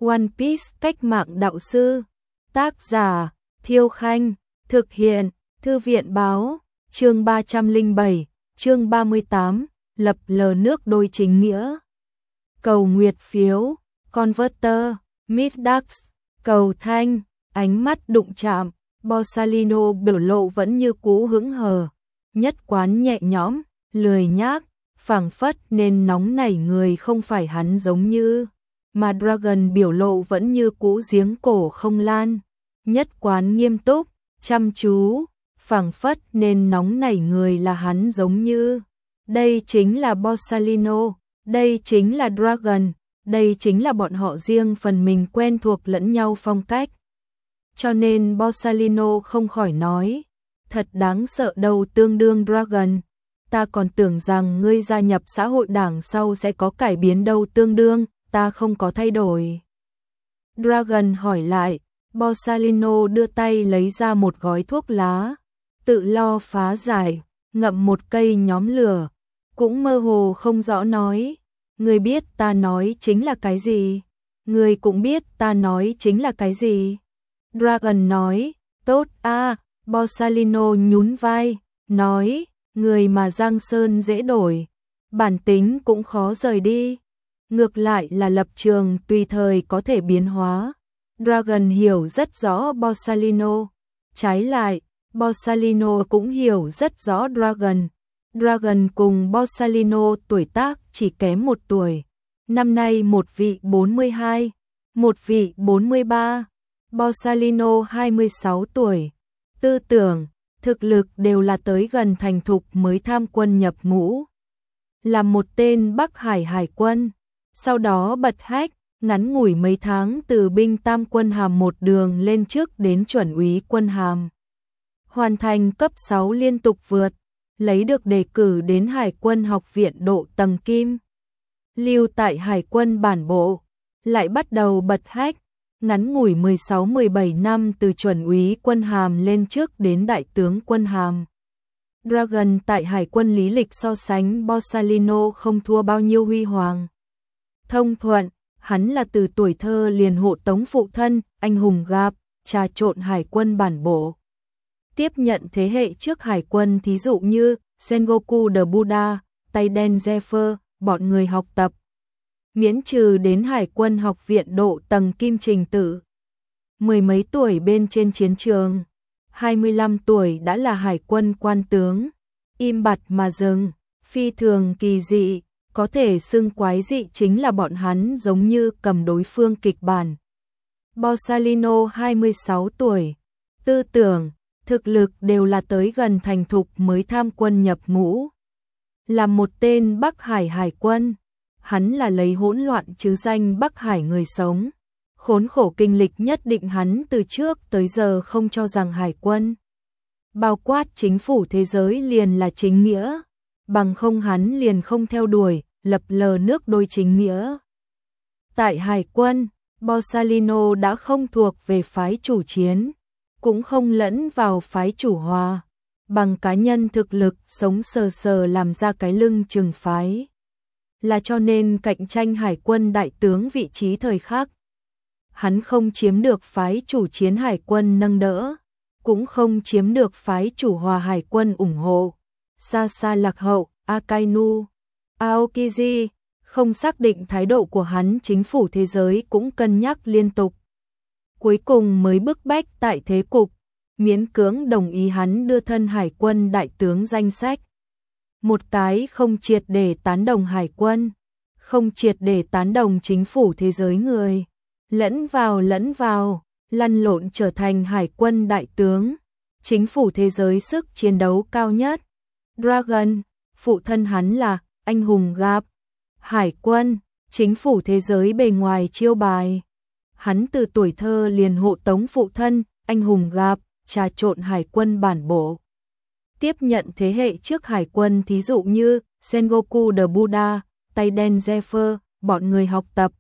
One Piece cách mạng đạo sư. Tác giả Thiêu Khanh. Thực hiện Thư viện báo. Chương 307, chương 38, lập lờ nước đôi chính nghĩa. Cầu nguyệt phiếu, Converter, Midax, cầu thanh, ánh mắt đụng chạm, Borsalino biểu lộ vẫn như cũ hững hờ, nhất quán nhẹ nhõm, lười nhác, phảng phất nên nóng nảy người không phải hắn giống như, mà Dragon biểu lộ vẫn như cũ giếng cổ không lan, nhất quán nghiêm túc, chăm chú, phảng phất nên nóng nảy người là hắn giống như. Đây chính là Borsalino, đây chính là Dragon, đây chính là bọn họ riêng phần mình quen thuộc lẫn nhau phong cách. Cho nên Borsalino không khỏi nói, thật đáng sợ đâu tương đương Dragon, ta còn tưởng rằng ngươi gia nhập xã hội đảng sau sẽ có cải biến đâu tương đương, ta không có thay đổi. Dragon hỏi lại, Borsalino đưa tay lấy ra một gói thuốc lá, tự lo phá giải, ngậm một cây nhóm lửa, cũng mơ hồ không rõ nói, ngươi biết ta nói chính là cái gì? Ngươi cũng biết ta nói chính là cái gì? Dragon nói, tốt a. Borsalino nhún vai, nói, người mà Giang Sơn dễ đổi, bản tính cũng khó rời đi. Ngược lại là lập trường tùy thời có thể biến hóa. Dragon hiểu rất rõ Borsalino. Trái lại, Borsalino cũng hiểu rất rõ Dragon. Dragon cùng Borsalino tuổi tác chỉ kém 1 tuổi. Năm nay một vị 42, một vị 43. Borsalino 26 tuổi. Tư tưởng, thực lực đều là tới gần thành thục mới tham quân nhập ngũ. Là một tên Bắc Hải Hải quân. Sau đó bật hách, ngắn ngủi mấy tháng từ binh tam quân hàm một đường lên trước đến chuẩn úy quân hàm. Hoàn thành cấp 6 liên tục vượt, lấy được đề cử đến Hải quân học viện độ tầng kim. Lưu tại Hải quân bản bộ, lại bắt đầu bật hách, ngắn ngủi 16-17 năm từ chuẩn úy quân hàm lên trước đến đại tướng quân hàm. Dragon tại Hải quân lý lịch so sánh Borsalino không thua bao nhiêu huy hoàng. Thông thuận, hắn là từ tuổi thơ liền hộ tống phụ thân, anh hùng Gap, trà trộn Hải quân bản bộ. Tiếp nhận thế hệ trước Hải quân thí dụ như Sengoku the Buddha, tay đen Zephyr, bọn người học tập. Miễn trừ đến Hải quân học viện độ tầng kim trình tự. 10 mấy tuổi bên trên chiến trường, 25 tuổi đã là Hải quân quan tướng. Im bặt mà dừng, phi thường kỳ dị, có thể xưng quái dị chính là bọn hắn giống như cầm đối phương kịch bản. Borsalino 26 tuổi, tư tưởng, thực lực đều là tới gần thành thục mới tham quân nhập ngũ. Là một tên Bắc Hải Hải quân, hắn là lấy hỗn loạn chứ danh Bắc Hải người sống. Khốn khổ kinh lịch nhất định hắn từ trước tới giờ không cho rằng Hải quân, bao quát chính phủ thế giới liền là chính nghĩa, bằng không hắn liền không theo đuổi, lập lờ nước đôi chính nghĩa. Tại Hải quân, Borsalino đã không thuộc về phái chủ chiến, cũng không lẫn vào phái chủ hòa, bằng cá nhân thực lực sống sờ sờ làm ra cái lưng chừng phái. Là cho nên cạnh tranh Hải quân đại tướng vị trí thời khắc, hắn không chiếm được phái chủ chiến Hải quân nâng đỡ, cũng không chiếm được phái chủ hòa Hải quân ủng hộ. Xa xa lạc hậu, Akainu, Aokiji, không xác định thái độ của hắn, chính phủ thế giới cũng cân nhắc liên tục. Cuối cùng mới bức bách tại thế cục, miễn cưỡng đồng ý hắn đưa thân Hải quân đại tướng danh sách. Một cái không triệt để tán đồng Hải quân, không triệt để tán đồng chính phủ thế giới người, lẫn vào, lăn lộn trở thành Hải quân đại tướng, chính phủ thế giới sức chiến đấu cao nhất. Dragon, phụ thân hắn là anh hùng Gap, Hải quân, chính phủ thế giới bề ngoài chiêu bài. Hắn từ tuổi thơ liền hộ tống phụ thân, anh hùng Gap, trà trộn Hải quân bản bộ. Tiếp nhận thế hệ trước Hải quân thí dụ như Sengoku the Buddha, tay đen Zephyr, bọn người học tập.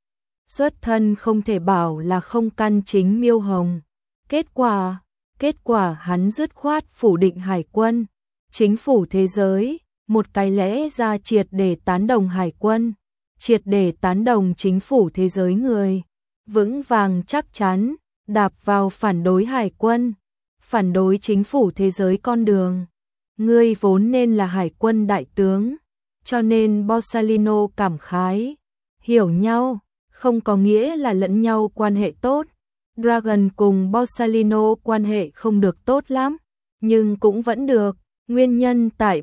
Xuất thân không thể bảo là không căn chính miêu hồng. Kết quả hắn dứt khoát phủ định Hải quân. Chính phủ thế giới, một cái lẽ ra triệt để tán đồng Hải quân, triệt để tán đồng chính phủ thế giới người. vững vàng chắc chắn, đạp vào phản đối hải quân, phản đối chính phủ thế giới con đường. Ngươi vốn nên là hải quân đại tướng, cho nên Borsalino cảm khái, hiểu nhau, không có nghĩa là lẫn nhau quan hệ tốt. Dragon cùng Borsalino quan hệ không được tốt lắm, nhưng cũng vẫn được, nguyên nhân tại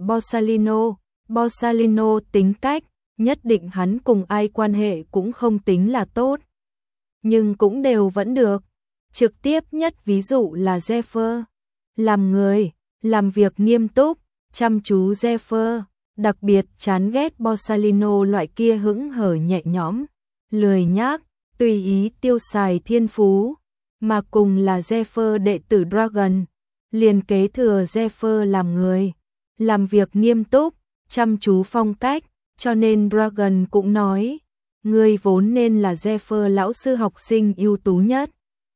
Borsalino tính cách, nhất định hắn cùng ai quan hệ cũng không tính là tốt, nhưng cũng đều vẫn được. Trực tiếp nhất ví dụ là Zephyr, làm người, làm việc nghiêm túc, chăm chú Zephyr, đặc biệt chán ghét Borsalino loại kia hững hờ nhẹ nhõm, lười nhác, tùy ý tiêu xài thiên phú, mà cùng là Zephyr đệ tử Dragon, liền kế thừa Zephyr làm người, làm việc nghiêm túc, chăm chú phong cách, cho nên Dragon cũng nói, ngươi vốn nên là Zephyr lão sư học sinh ưu tú nhất.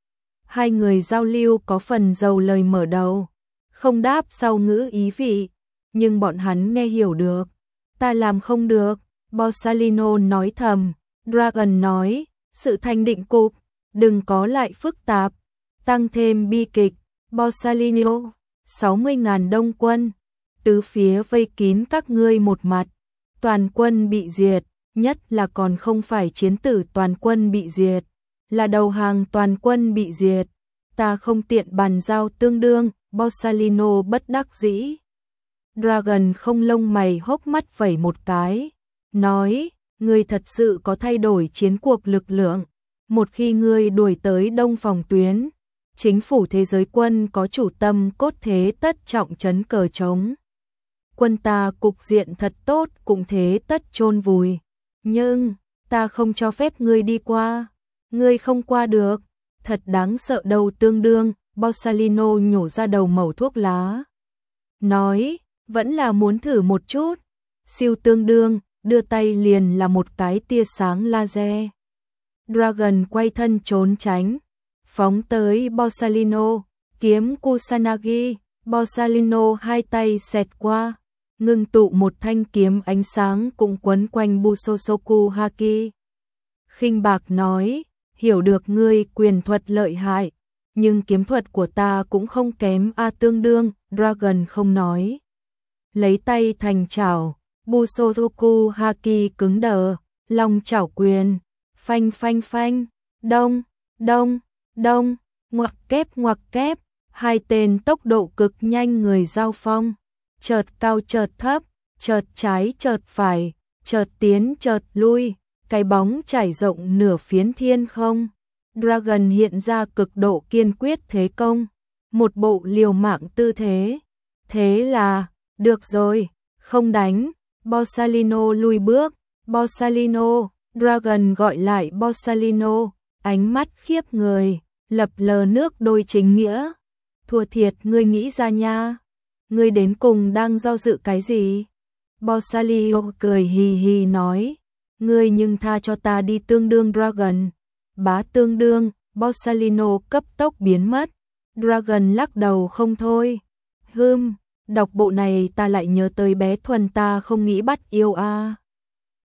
Hai người giao lưu có phần giàu lời mở đầu, không đáp sau ngữ ý vị, nhưng bọn hắn nghe hiểu được. Ta làm không được, Borsalino nói thầm, Dragon nói, sự thành định cục, đừng có lại phức tạp, tăng thêm bi kịch. Borsalino, 60.000 đông quân, tứ phía vây kín các ngươi một mặt, toàn quân bị diệt, nhất là còn không phải chiến tử toàn quân bị diệt, là đầu hàng toàn quân bị diệt, ta không tiện bàn giao tương đương. Borsalino bất đắc dĩ. Dragon không lông mày hốc mắt vẩy một cái, nói, ngươi thật sự có thay đổi chiến cuộc lực lượng, một khi ngươi đuổi tới đông phòng tuyến, chính phủ thế giới quân có chủ tâm cốt thế tất trọng trấn cờ trống. Quân ta cục diện thật tốt cũng thế tất chôn vùi, nhưng ta không cho phép ngươi đi qua, ngươi không qua được, thật đáng sợ đâu tương đương. Borsalino nhổ ra đầu mẩu thuốc lá, nói, vẫn là muốn thử một chút, siêu tương đương, đưa tay liền là một cái tia sáng laser. Dragon quay thân trốn tránh, phóng tới Borsalino, kiếm Kusanagi, Borsalino hai tay xẹt qua, ngưng tụ một thanh kiếm ánh sáng cũng quấn quanh Busosoku Haki. Khinh bạc nói, hiểu được ngươi quyền thuật lợi hại, nhưng kiếm thuật của ta cũng không kém a tương đương. Dragon không nói, lấy tay thành chảo, Busosoku Haki cứng đờ, long chảo quyền, phanh phanh phanh, đông, đông, đông, ngoặc kép, hai tên tốc độ cực nhanh người giao phong, chợt cao chợt thấp, chợt trái chợt phải, chợt tiến chợt lui, cái bóng trải rộng nửa phiến thiên không. Dragon hiện ra cực độ kiên quyết thế công, một bộ liều mạng tư thế. Thế là, được rồi, không đánh. Borsalino lùi bước, Borsalino, Dragon gọi lại Borsalino, ánh mắt khiếp người, lập lờ nước đôi chính nghĩa. Thua thiệt ngươi nghĩ ra nha, ngươi đến cùng đang do dự cái gì? Borsalino cười hì hì nói, ngươi nhưng tha cho ta đi tương đương. Dragon, bá tương đương. Borsalino cấp tốc biến mất. Dragon lắc đầu không thôi. Đọc bộ này ta lại nhớ tới bé Thuần ta không nghĩ bắt yêu a.